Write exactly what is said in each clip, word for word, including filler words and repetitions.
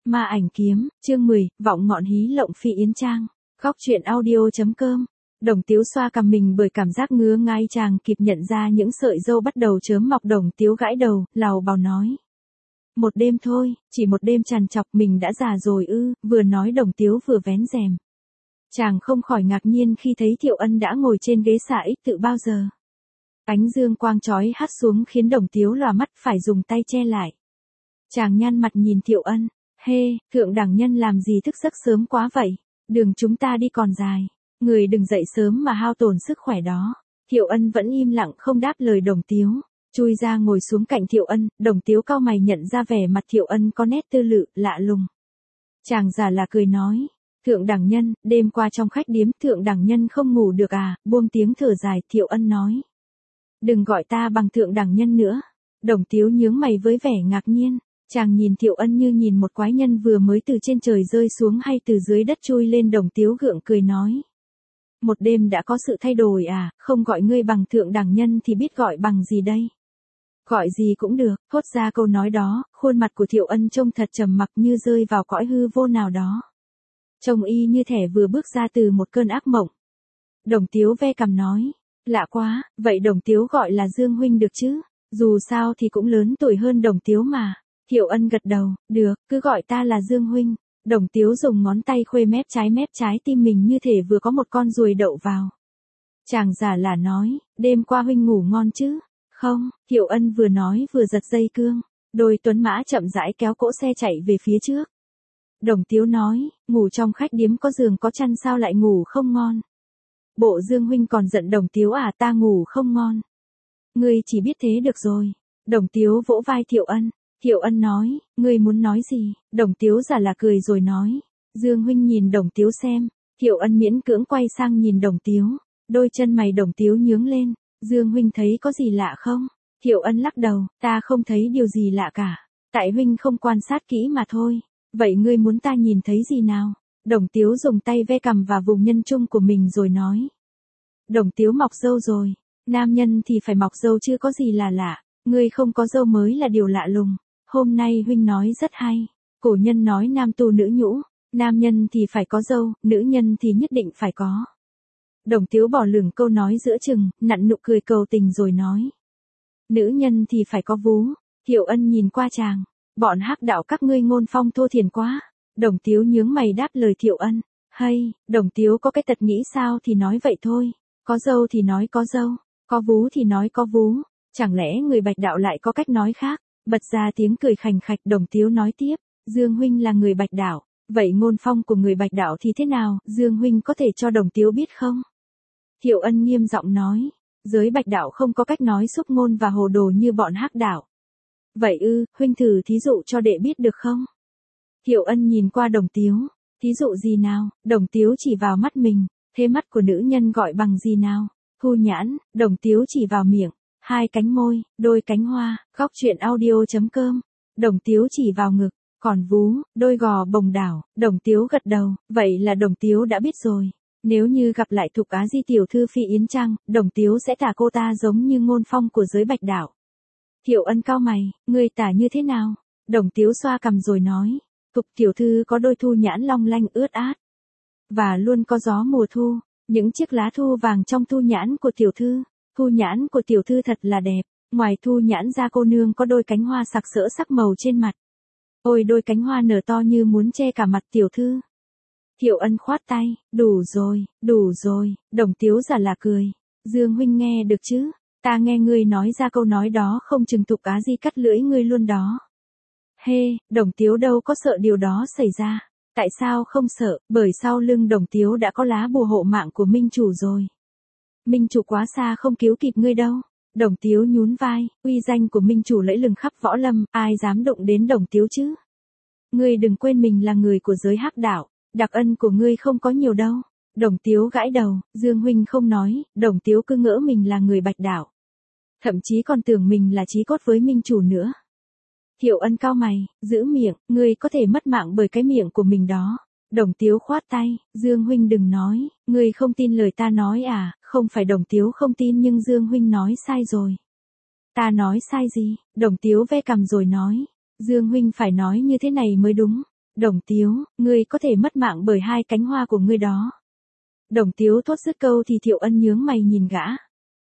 Ma ảnh kiếm, chương mười, vọng ngọn hí lộng phi yến trang. Góc truyện audio.com. Đồng Tiếu xoa cằm mình bởi cảm giác ngứa ngai, chàng kịp nhận ra những sợi râu bắt đầu chớm mọc. Đồng Tiếu gãi đầu, lào bào nói. Một đêm thôi, chỉ một đêm trằn trọc, mình đã già rồi ư? Vừa nói Đồng Tiếu vừa vén rèm. Chàng không khỏi ngạc nhiên khi thấy Thiệu Ân đã ngồi trên ghế xà ích từ bao giờ. Ánh dương quang chói hắt xuống khiến Đồng Tiếu lòa mắt, phải dùng tay che lại. Chàng nhăn mặt nhìn Thiệu Ân. Hê, thượng đẳng nhân làm gì thức giấc sớm quá vậy? Đường chúng ta đi còn dài. Người đừng dậy sớm mà hao tổn sức khỏe đó. Thiệu Ân vẫn im lặng không đáp lời Đồng Tiếu. Chui ra ngồi xuống cạnh Thiệu Ân, Đồng Tiếu cau mày nhận ra vẻ mặt Thiệu Ân có nét tư lự, lạ lùng. Chàng giả là cười nói. Thượng đẳng nhân, đêm qua trong khách điếm, thượng đẳng nhân không ngủ được à? Buông tiếng thở dài, Thiệu Ân nói. Đừng gọi ta bằng thượng đẳng nhân nữa. Đồng Tiếu nhướng mày với vẻ ngạc nhiên. Chàng nhìn Thiệu Ân như nhìn một quái nhân vừa mới từ trên trời rơi xuống hay từ dưới đất chui lên. Đồng Tiếu gượng cười nói. Một đêm đã có sự thay đổi à? Không gọi ngươi bằng thượng đẳng nhân thì biết gọi bằng gì đây? Gọi gì cũng được. Thốt ra câu nói đó, khuôn mặt của Thiệu Ân trông thật trầm mặc như rơi vào cõi hư vô nào đó. Trông y như thể vừa bước ra từ một cơn ác mộng. Đồng Tiếu ve cằm nói. Lạ quá, vậy Đồng Tiếu gọi là Dương huynh được chứ? Dù sao thì cũng lớn tuổi hơn Đồng Tiếu mà. Thiệu Ân gật đầu, được, cứ gọi ta là Dương huynh. Đồng Tiếu dùng ngón tay khuê mép trái mép trái tim mình như thể vừa có một con ruồi đậu vào. Chàng giả là nói, đêm qua huynh ngủ ngon chứ? Không, Thiệu Ân vừa nói vừa giật dây cương. Đôi tuấn mã chậm rãi kéo cỗ xe chạy về phía trước. Đồng Tiếu nói, ngủ trong khách điếm có giường có chăn sao lại ngủ không ngon? Bộ Dương huynh còn giận Đồng Tiếu à? Ta ngủ không ngon. Ngươi chỉ biết thế được rồi. Đồng Tiếu vỗ vai Thiệu Ân. Thiệu Ân nói, ngươi muốn nói gì? Đồng Tiếu giả là cười rồi nói. Dương huynh nhìn Đồng Tiếu xem. Thiệu Ân miễn cưỡng quay sang nhìn Đồng Tiếu. Đôi chân mày Đồng Tiếu nhướng lên. Dương huynh thấy có gì lạ không? Thiệu Ân lắc đầu, ta không thấy điều gì lạ cả. Tại huynh không quan sát kỹ mà thôi. Vậy ngươi muốn ta nhìn thấy gì nào? Đồng Tiếu dùng tay ve cằm và vùng nhân trung của mình rồi nói. Đồng Tiếu mọc râu rồi. Nam nhân thì phải mọc râu chứ có gì là lạ. Ngươi không có râu mới là điều lạ lùng. Hôm nay huynh nói rất hay. Cổ nhân nói nam tu nữ nhũ. Nam nhân thì phải có râu, nữ nhân thì nhất định phải có. Đồng Tiếu bỏ lửng câu nói giữa chừng, nặn nụ cười cầu tình rồi nói. Nữ nhân thì phải có vú. Thiệu Ân nhìn qua chàng. Bọn hắc đạo các ngươi ngôn phong thô thiển quá. Đồng Tiếu nhướng mày đáp lời Thiệu Ân. Hay, Đồng Tiếu có cái tật nghĩ sao thì nói vậy thôi. Có râu thì nói có râu. Có vú thì nói có vú. Chẳng lẽ người Bạch đạo lại có cách nói khác? Bật ra tiếng cười khành khạch. Đồng Tiếu nói tiếp. Dương huynh là người Bạch đạo. Vậy ngôn phong của người Bạch đạo thì thế nào? Dương huynh có thể cho Đồng Tiếu biết không? Thiệu Ân nghiêm giọng nói. Giới Bạch đạo không có cách nói xúc ngôn và hồ đồ như bọn hắc đạo. Vậy ư, huynh thử thí dụ cho đệ biết được không? Thiệu Ân nhìn qua Đồng Tiếu. Thí dụ gì nào? Đồng Tiếu chỉ vào mắt mình. Thế mắt của nữ nhân gọi bằng gì nào? Thu nhãn. Đồng Tiếu chỉ vào miệng. Hai cánh môi, đôi cánh hoa. Góc truyện audio.com. Đồng Tiếu chỉ vào ngực. Còn vú, đôi gò bồng đảo. Đồng Tiếu gật đầu. Vậy là Đồng Tiếu đã biết rồi. Nếu như gặp lại Thục Á Di tiểu thư Phi Yến Trang, Đồng Tiếu sẽ tả cô ta giống như ngôn phong của giới Bạch đạo. Thiệu Ân cau mày, ngươi tả như thế nào? Đồng Tiếu xoa cằm rồi nói. Thục tiểu thư có đôi thu nhãn long lanh ướt át. Và luôn có gió mùa thu. Những chiếc lá thu vàng trong thu nhãn của tiểu thư. Thu nhãn của tiểu thư thật là đẹp. Ngoài thu nhãn ra cô nương có đôi cánh hoa sặc sỡ sắc màu trên mặt. Ôi đôi cánh hoa nở to như muốn che cả mặt tiểu thư. Thiệu Ân khoát tay, đủ rồi, đủ rồi. Đồng Tiếu giả là cười. Dương huynh nghe được chứ? Ta nghe ngươi nói ra câu nói đó không chừng Thục Á Di cắt lưỡi ngươi luôn đó. Hê, Đồng Tiếu đâu có sợ điều đó xảy ra. Tại sao không sợ? Bởi sau lưng Đồng Tiếu đã có lá bùa hộ mạng của Minh Chủ rồi. Minh Chủ quá xa không cứu kịp ngươi đâu. Đồng Tiếu nhún vai, uy danh của Minh Chủ lẫy lừng khắp võ lâm, ai dám động đến Đồng Tiếu chứ? Ngươi đừng quên mình là người của giới hắc đạo. Đặc ân của ngươi không có nhiều đâu. Đồng Tiếu gãi đầu, Dương huynh không nói. Đồng Tiếu cứ ngỡ mình là người Bạch đạo. Thậm chí còn tưởng mình là chí cốt với Minh Chủ nữa. Thiệu Ân cau mày, giữ miệng, ngươi có thể mất mạng bởi cái miệng của mình đó. Đồng Tiếu khoát tay, Dương huynh đừng nói, ngươi không tin lời ta nói à? Không phải Đồng Tiếu không tin nhưng Dương huynh nói sai rồi. Ta nói sai gì? Đồng Tiếu ve cằm rồi nói. Dương huynh phải nói như thế này mới đúng. Đồng Tiếu, ngươi có thể mất mạng bởi hai cánh hoa của ngươi đó. Đồng Tiếu thốt dứt câu thì Thiệu Ân nhướng mày nhìn gã.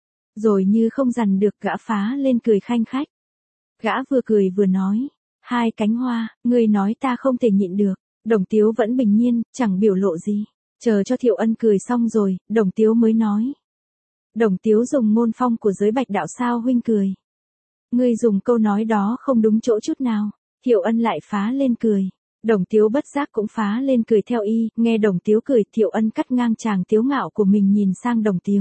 Rồi như không dằn được gã phá lên cười khanh khách. Gã vừa cười vừa nói, hai cánh hoa, ngươi nói ta không thể nhịn được. Đồng Tiếu vẫn bình nhiên, chẳng biểu lộ gì. Chờ cho Thiệu Ân cười xong rồi, Đồng Tiếu mới nói. Đồng Tiếu dùng môn phong của giới bạch đạo sao huynh cười. Ngươi dùng câu nói đó không đúng chỗ chút nào. Thiệu Ân lại phá lên cười. Đồng Tiếu bất giác cũng phá lên cười theo y, nghe Đồng Tiếu cười, Thiệu Ân cắt ngang chàng tiếu ngạo của mình nhìn sang Đồng Tiếu.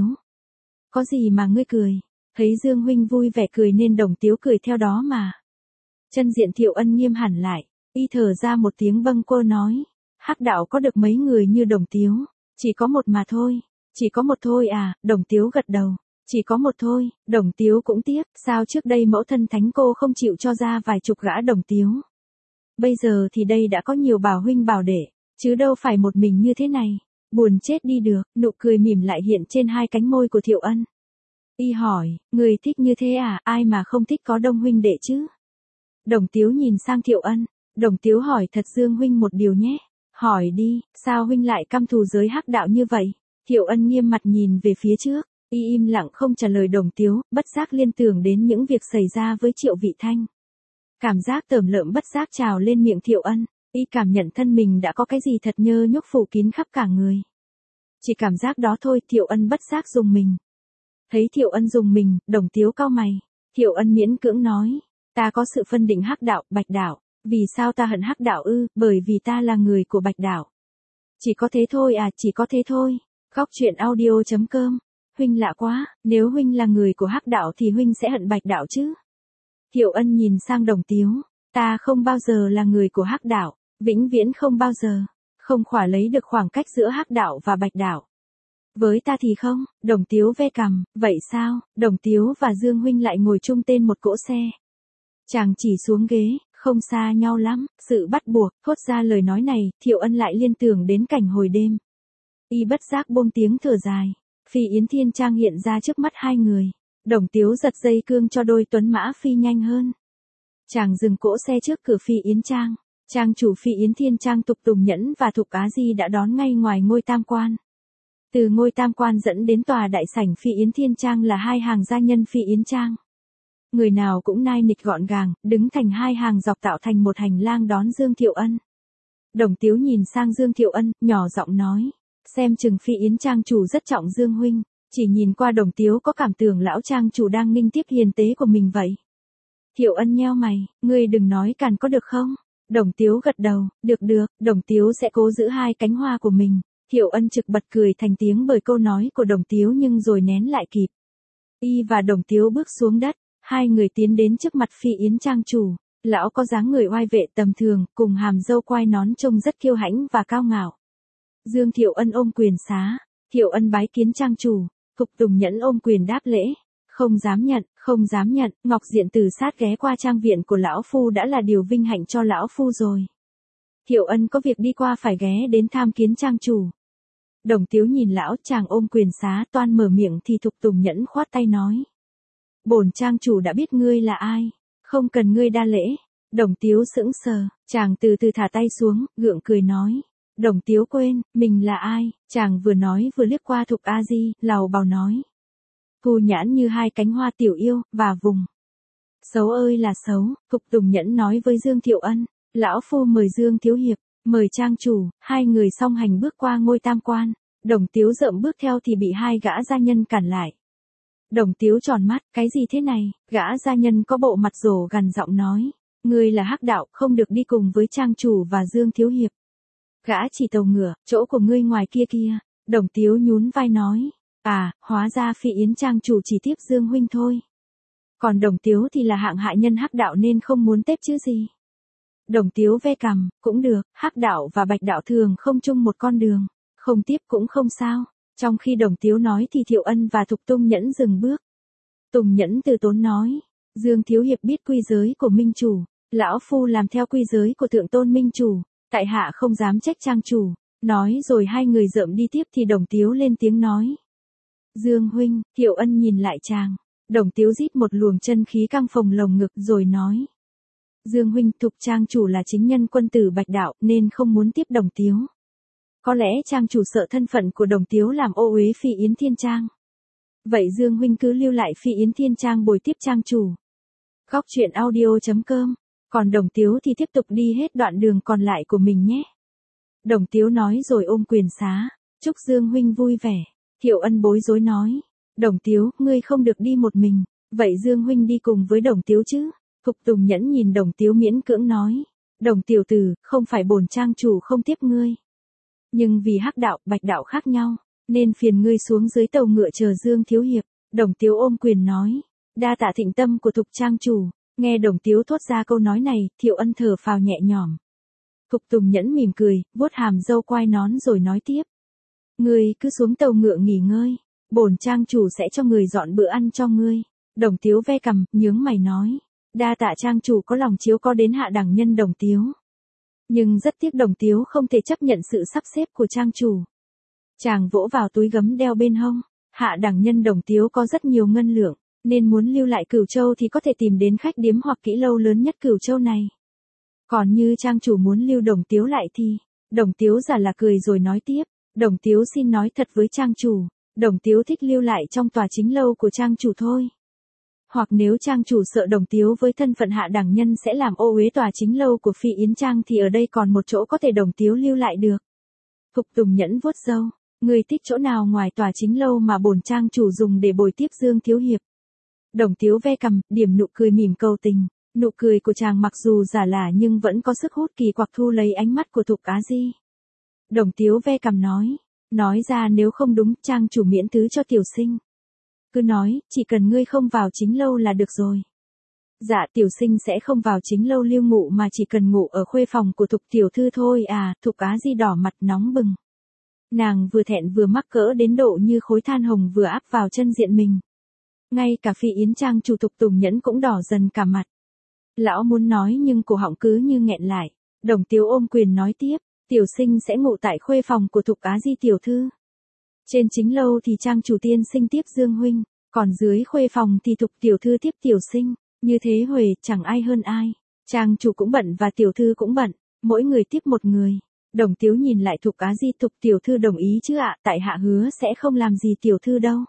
Có gì mà ngươi cười? Thấy Dương huynh vui vẻ cười nên Đồng Tiếu cười theo đó mà. Chân diện Thiệu Ân nghiêm hẳn lại, y thở ra một tiếng bâng quơ nói, hắc đạo có được mấy người như Đồng Tiếu, chỉ có một mà thôi, chỉ có một thôi à, Đồng Tiếu gật đầu, chỉ có một thôi, Đồng Tiếu cũng tiếc, sao trước đây mẫu thân thánh cô không chịu cho ra vài chục gã Đồng Tiếu. Bây giờ thì đây đã có nhiều bảo huynh bảo đệ, chứ đâu phải một mình như thế này, buồn chết đi được, nụ cười mỉm lại hiện trên hai cánh môi của Thiệu Ân. Y hỏi, người thích như thế à, ai mà không thích có đông huynh đệ chứ? Đồng Tiếu nhìn sang Thiệu Ân, Đồng Tiếu hỏi thật Dương huynh một điều nhé, hỏi đi, sao huynh lại căm thù giới hắc đạo như vậy? Thiệu Ân nghiêm mặt nhìn về phía trước, y im lặng không trả lời Đồng Tiếu, bất giác liên tưởng đến những việc xảy ra với Triệu Vị Thanh. Cảm giác tởm lợm bất giác trào lên miệng Thiệu Ân, y cảm nhận thân mình đã có cái gì thật nhơ nhúc phủ kín khắp cả người. Chỉ cảm giác đó thôi Thiệu Ân bất giác rùng mình. Thấy Thiệu Ân rùng mình, Đồng Tiếu cau mày, Thiệu Ân miễn cưỡng nói, ta có sự phân định hắc đạo, bạch đạo, vì sao ta hận hắc đạo ư, bởi vì ta là người của bạch đạo. Chỉ có thế thôi à, chỉ có thế thôi. Góc truyện audio chấm com, huynh lạ quá, nếu huynh là người của hắc đạo thì huynh sẽ hận bạch đạo chứ. Thiệu Ân nhìn sang Đồng Tiếu, ta không bao giờ là người của hắc đạo, vĩnh viễn không bao giờ, không khỏa lấy được khoảng cách giữa hắc đạo và bạch đạo. Với ta thì không, Đồng Tiếu ve cằm, vậy sao, Đồng Tiếu và Dương huynh lại ngồi chung tên một cỗ xe. Chàng chỉ xuống ghế, không xa nhau lắm, sự bắt buộc, thốt ra lời nói này, Thiệu Ân lại liên tưởng đến cảnh hồi đêm. Y bất giác buông tiếng thở dài, Phi Yến Thiên Trang hiện ra trước mắt hai người. Đồng Tiếu giật dây cương cho đôi tuấn mã phi nhanh hơn. Chàng dừng cỗ xe trước cửa Phi Yến Trang. Trang chủ Phi Yến Thiên Trang Tục Tùng Nhẫn và Thục Á Di đã đón ngay ngoài ngôi tam quan. Từ ngôi tam quan dẫn đến tòa đại sảnh Phi Yến Thiên Trang là hai hàng gia nhân Phi Yến Trang. Người nào cũng nai nịch gọn gàng, đứng thành hai hàng dọc tạo thành một hành lang đón Dương Thiệu Ân. Đồng Tiếu nhìn sang Dương Thiệu Ân, nhỏ giọng nói, xem chừng Phi Yến Trang chủ rất trọng Dương huynh. Chỉ nhìn qua Đồng Tiếu có cảm tưởng lão trang chủ đang nghinh tiếp hiền tế của mình vậy. Thiệu Ân nheo mày, ngươi đừng nói càn có được không? Đồng Tiếu gật đầu, được được, Đồng Tiếu sẽ cố giữ hai cánh hoa của mình. Thiệu Ân trực bật cười thành tiếng bởi câu nói của Đồng Tiếu nhưng rồi nén lại kịp. Y và Đồng Tiếu bước xuống đất, hai người tiến đến trước mặt Phi Yến Trang chủ. Lão có dáng người oai vệ tầm thường, cùng hàm râu quai nón trông rất kiêu hãnh và cao ngạo. Dương Thiệu Ân ôm quyền xá, Thiệu Ân bái kiến trang chủ. Thục Tùng Nhẫn ôm quyền đáp lễ, không dám nhận, không dám nhận, Ngọc Diện từ sát ghé qua trang viện của lão phu đã là điều vinh hạnh cho lão phu rồi. Thiệu Ân có việc đi qua phải ghé đến tham kiến trang chủ. Đồng Tiếu nhìn lão, chàng ôm quyền xá toan mở miệng thì Thục Tùng Nhẫn khoát tay nói. Bổn trang chủ đã biết ngươi là ai, không cần ngươi đa lễ. Đồng Tiếu sững sờ, chàng từ từ thả tay xuống, gượng cười nói. Đồng Tiếu quên, mình là ai, chàng vừa nói vừa liếc qua Thục A Di, lầu bầu nói. Thu nhãn như hai cánh hoa tiểu yêu, và vùng. Xấu ơi là xấu, Thục Tùng Nhẫn nói với Dương Thiệu Ân, lão phu mời Dương Thiếu Hiệp, mời trang chủ, hai người song hành bước qua ngôi tam quan. Đồng Tiếu rợm bước theo thì bị hai gã gia nhân cản lại. Đồng Tiếu tròn mắt, cái gì thế này, gã gia nhân có bộ mặt rồ gằn giọng nói. Ngươi là hắc đạo, không được đi cùng với trang chủ và Dương Thiếu Hiệp. Gã chỉ tàu ngựa, chỗ của ngươi ngoài kia kia. Đồng Tiếu nhún vai nói. À, hóa ra Phi Yến Trang chủ chỉ tiếp Dương huynh thôi. Còn Đồng Tiếu thì là hạng hạ nhân hắc đạo nên không muốn tiếp chứ gì. Đồng Tiếu ve cằm, cũng được, hắc đạo và bạch đạo thường không chung một con đường. Không tiếp cũng không sao. Trong khi Đồng Tiếu nói thì Thiệu Ân và Thục Tùng Nhẫn dừng bước. Tùng Nhẫn từ tốn nói. Dương Thiếu Hiệp biết quy giới của Minh Chủ. Lão phu làm theo quy giới của Thượng Tôn Minh Chủ. Tại hạ không dám trách trang chủ. Nói rồi hai người rợm đi tiếp thì Đồng Tiếu lên tiếng nói. Dương huynh, Thiệu Ân nhìn lại chàng. Đồng Tiếu rít một luồng chân khí căng phồng lồng ngực rồi nói. Dương huynh, Thục trang chủ là chính nhân quân tử bạch đạo nên không muốn tiếp Đồng Tiếu. Có lẽ trang chủ sợ thân phận của Đồng Tiếu làm ô uế Phi Yến Thiên Trang. Vậy Dương huynh cứ lưu lại Phi Yến Thiên Trang bồi tiếp trang chủ. Góc truyện audio chấm com. Còn Đồng Tiếu thì tiếp tục đi hết đoạn đường còn lại của mình nhé. Đồng Tiếu nói rồi ôm quyền xá. Chúc Dương huynh vui vẻ. Thiệu Ân bối rối nói. Đồng Tiếu, ngươi không được đi một mình. Vậy Dương huynh đi cùng với Đồng Tiếu chứ? Thục Tùng Nhẫn nhìn Đồng Tiếu miễn cưỡng nói. Đồng tiểu tử, không phải bổn trang chủ không tiếp ngươi. Nhưng vì hắc đạo, bạch đạo khác nhau, nên phiền ngươi xuống dưới tàu ngựa chờ Dương thiếu hiệp. Đồng Tiếu ôm quyền nói. Đa tạ thịnh tâm của Thục trang chủ. Nghe Đồng Tiếu thốt ra câu nói này, Thiệu Ân thở phào nhẹ nhõm. Thục Tùng Nhẫn mỉm cười, vuốt hàm râu quai nón rồi nói tiếp. Ngươi cứ xuống tàu ngựa nghỉ ngơi. Bổn trang chủ sẽ cho người dọn bữa ăn cho ngươi. Đồng Tiếu ve cằm, nhướng mày nói. Đa tạ trang chủ có lòng chiếu có đến hạ đẳng nhân Đồng Tiếu. Nhưng rất tiếc Đồng Tiếu không thể chấp nhận sự sắp xếp của trang chủ. Chàng vỗ vào túi gấm đeo bên hông. Hạ đẳng nhân Đồng Tiếu có rất nhiều ngân lượng, nên muốn lưu lại Cửu Châu thì có thể tìm đến khách điếm hoặc kỹ lâu lớn nhất Cửu Châu này. Còn như trang chủ muốn lưu Đồng Tiếu lại thì, Đồng Tiếu giả là cười rồi nói tiếp. Đồng Tiếu xin nói thật với trang chủ, Đồng Tiếu thích lưu lại trong tòa chính lâu của trang chủ thôi. Hoặc nếu trang chủ sợ Đồng Tiếu với thân phận hạ đẳng nhân sẽ làm ô uế tòa chính lâu của Phi Yến Trang thì ở đây còn một chỗ có thể Đồng Tiếu lưu lại được. Thục Tùng Nhẫn vuốt râu, người thích chỗ nào ngoài tòa chính lâu mà bổn trang chủ dùng để bồi tiếp Dương thiếu hiệp. Đồng Tiếu ve cằm, điểm nụ cười mỉm cầu tình. Nụ cười của chàng mặc dù giả lả nhưng vẫn có sức hút kỳ quặc thu lấy ánh mắt của Thục Á Di. Đồng Tiếu ve cằm nói. Nói ra nếu không đúng, trang chủ miễn thứ cho tiểu sinh. Cứ nói, chỉ cần ngươi không vào chính lâu là được rồi. Dạ tiểu sinh sẽ không vào chính lâu lưu ngụ mà chỉ cần ngủ ở khuê phòng của Thục tiểu thư thôi à. Thục Á Di đỏ mặt nóng bừng. Nàng vừa thẹn vừa mắc cỡ đến độ như khối than hồng vừa áp vào chân diện mình. Ngay cả Phi Yến Trang chủ Thục Tùng Nhẫn cũng đỏ dần cả mặt. Lão muốn nói nhưng cổ họng cứ như nghẹn lại. Đồng Tiếu ôm quyền nói tiếp. Tiểu sinh sẽ ngủ tại khuê phòng của Thục Á Di tiểu thư. Trên chính lâu thì trang chủ tiên sinh tiếp Dương huynh, còn dưới khuê phòng thì Thục tiểu thư tiếp tiểu sinh, như thế huề chẳng ai hơn ai. Trang chủ cũng bận và tiểu thư cũng bận, mỗi người tiếp một người. Đồng Tiếu nhìn lại Thục Á Di. Thục tiểu thư đồng ý chứ ạ? Tại hạ hứa sẽ không làm gì tiểu thư đâu.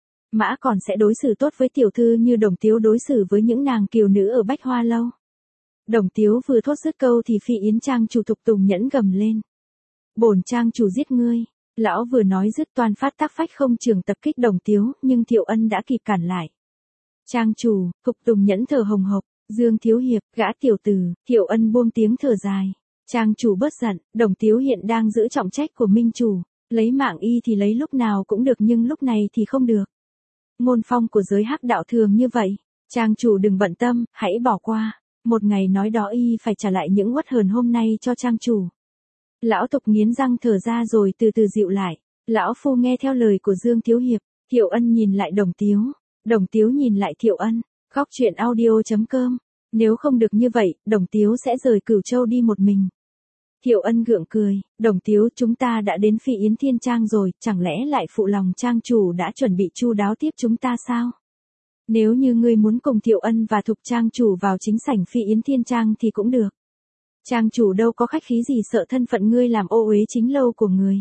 Mã còn sẽ đối xử tốt với tiểu thư như Đồng Tiếu đối xử với những nàng kiều nữ ở Bách Hoa lâu. Đồng Tiếu vừa thốt dứt câu thì Phi Yến Trang chủ Thục Tùng Nhẫn gầm lên. Bổn trang chủ giết ngươi. Lão vừa nói dứt toàn phát tác phách không trường tập kích Đồng Tiếu, nhưng Thiệu Ân đã kịp cản lại. Trang chủ, Thục Tùng Nhẫn thở hồng hộc. Dương thiếu hiệp, gã tiểu tử. Thiệu Ân buông tiếng thở dài. Trang chủ bớt giận, Đồng Tiếu hiện đang giữ trọng trách của minh chủ. Lấy mạng y thì lấy lúc nào cũng được nhưng lúc này thì không được. Ngôn phong của giới hắc đạo thường như vậy. Trang chủ đừng bận tâm, hãy bỏ qua. Một ngày nói đó y phải trả lại những uất hờn hôm nay cho trang chủ. Lão Thục nghiến răng thở ra rồi từ từ dịu lại. Lão phu nghe theo lời của Dương thiếu hiệp. Thiệu Ân nhìn lại Đồng Tiếu. Đồng Tiếu nhìn lại Thiệu Ân. Góc truyện audio chấm com. Nếu không được như vậy, Đồng Tiếu sẽ rời Cửu Châu đi một mình. Thiệu Ân gượng cười. Đồng Tiếu, chúng ta đã đến Phi Yến Thiên Trang rồi, chẳng lẽ lại phụ lòng trang chủ đã chuẩn bị chu đáo tiếp chúng ta sao? Nếu như ngươi muốn cùng Thiệu Ân và Thục trang chủ vào chính sảnh Phi Yến Thiên Trang thì cũng được. Trang chủ đâu có khách khí gì sợ thân phận ngươi làm ô uế chính lâu của người.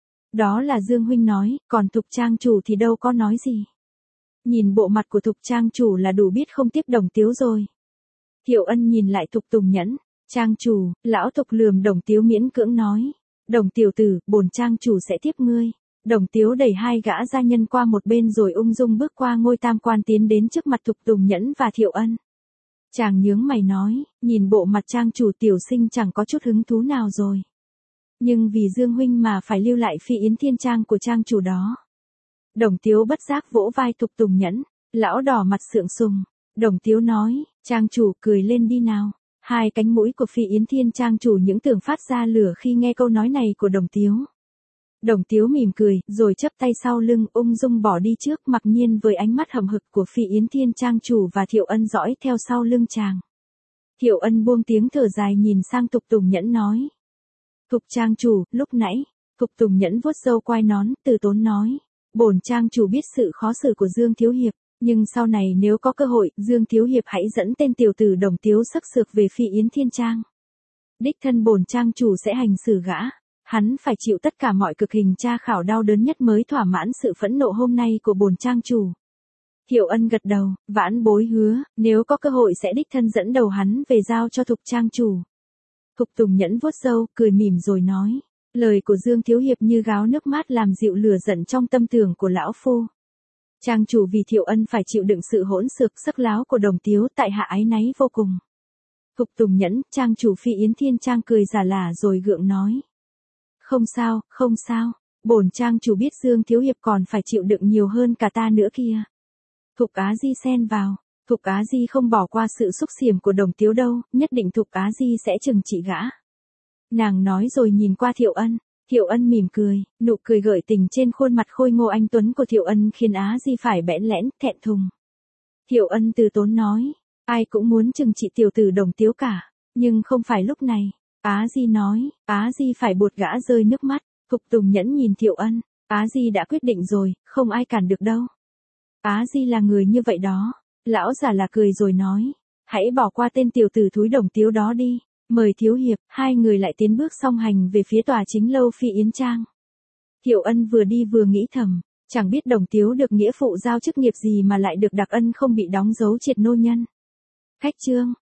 Đó là Dương huynh nói, còn Thục trang chủ thì đâu có nói gì. Nhìn bộ mặt của Thục trang chủ là đủ biết không tiếp Đồng Tiếu rồi. Thiệu Ân nhìn lại Thục Tùng Nhẫn. Trang chủ, lão Thục lườm Đồng Tiếu miễn cưỡng nói. Đồng tiểu tử, bổn trang chủ sẽ tiếp ngươi. Đồng Tiếu đẩy hai gã gia nhân qua một bên rồi ung dung bước qua ngôi tam quan tiến đến trước mặt Thục Tùng Nhẫn và Thiệu Ân. Chàng nhướng mày nói, nhìn bộ mặt trang chủ tiểu sinh chẳng có chút hứng thú nào rồi. Nhưng vì Dương huynh mà phải lưu lại Phi Yến Thiên Trang của trang chủ đó. Đồng Tiếu bất giác vỗ vai Thục Tùng Nhẫn, lão đỏ mặt sượng sùng. Đồng Tiếu nói, trang chủ cười lên đi nào. Hai cánh mũi của Phi Yến Thiên Trang chủ những tưởng phát ra lửa khi nghe câu nói này của Đồng Tiếu. Đồng Tiếu mỉm cười, rồi chắp tay sau lưng ung dung bỏ đi trước mặc nhiên với ánh mắt hậm hực của Phi Yến Thiên Trang chủ và Thiệu Ân dõi theo sau lưng chàng. Thiệu Ân buông tiếng thở dài nhìn sang Thục Tùng Nhẫn nói. Thục trang chủ, lúc nãy, Thục Tùng Nhẫn vuốt râu quai nón, từ tốn nói. Bổn trang chủ biết sự khó xử của Dương thiếu hiệp, Nhưng sau này nếu có cơ hội, Dương Thiếu Hiệp hãy dẫn tên tiểu tử Đồng Tiếu sắc sược về Phi Yến Thiên Trang. Đích thân bổn trang chủ sẽ hành xử gã. Hắn phải chịu tất cả mọi cực hình tra khảo đau đớn nhất mới thỏa mãn sự phẫn nộ hôm nay của bổn trang chủ. Thiệu Ân gật đầu, vãn bối hứa, nếu có cơ hội sẽ đích thân dẫn đầu hắn về giao cho Thục trang chủ. Thục Tùng Nhẫn vuốt râu, cười mỉm rồi nói. Lời của Dương Thiếu Hiệp như gáo nước mát làm dịu lửa giận trong tâm tưởng của lão phu. Trang chủ vì Thiệu Ân phải chịu đựng sự hỗn xược sắc láo của Đồng Tiếu, tại hạ áy náy vô cùng. Thục Tùng Nhẫn, trang chủ Phi Yến Thiên Trang cười giả lả rồi gượng nói. Không sao, không sao, bổn trang chủ biết Dương Thiếu Hiệp còn phải chịu đựng nhiều hơn cả ta nữa kia. Thục Á Di xen vào, Thục Á Di không bỏ qua sự xúc xiểm của Đồng Tiếu đâu, nhất định Thục Á Di sẽ trừng trị gã. Nàng nói rồi nhìn qua Thiệu Ân, Thiệu Ân mỉm cười, nụ cười gợi tình trên khuôn mặt khôi ngô anh tuấn của Thiệu Ân khiến Á Di phải bẽn lẽn, thẹn thùng. Thiệu Ân từ tốn nói, ai cũng muốn trừng trị tiểu tử Đồng Tiếu cả, nhưng không phải lúc này. Á Di nói, Á Di phải buột gã rơi nước mắt. Thục Tùng Nhẫn nhìn Thiệu Ân, Á Di đã quyết định rồi, không ai cản được đâu. Á Di là người như vậy đó. Lão già là cười rồi nói, hãy bỏ qua tên tiểu tử thúi Đồng Tiếu đó đi. Mời Thiếu Hiệp. Hai người lại tiến bước song hành về phía tòa chính lâu Phi Yến Trang. Thiệu Ân vừa đi vừa nghĩ thầm, chẳng biết Đồng Tiếu được nghĩa phụ giao chức nghiệp gì mà lại được đặc ân không bị đóng dấu triệt nô nhân. Khách trương,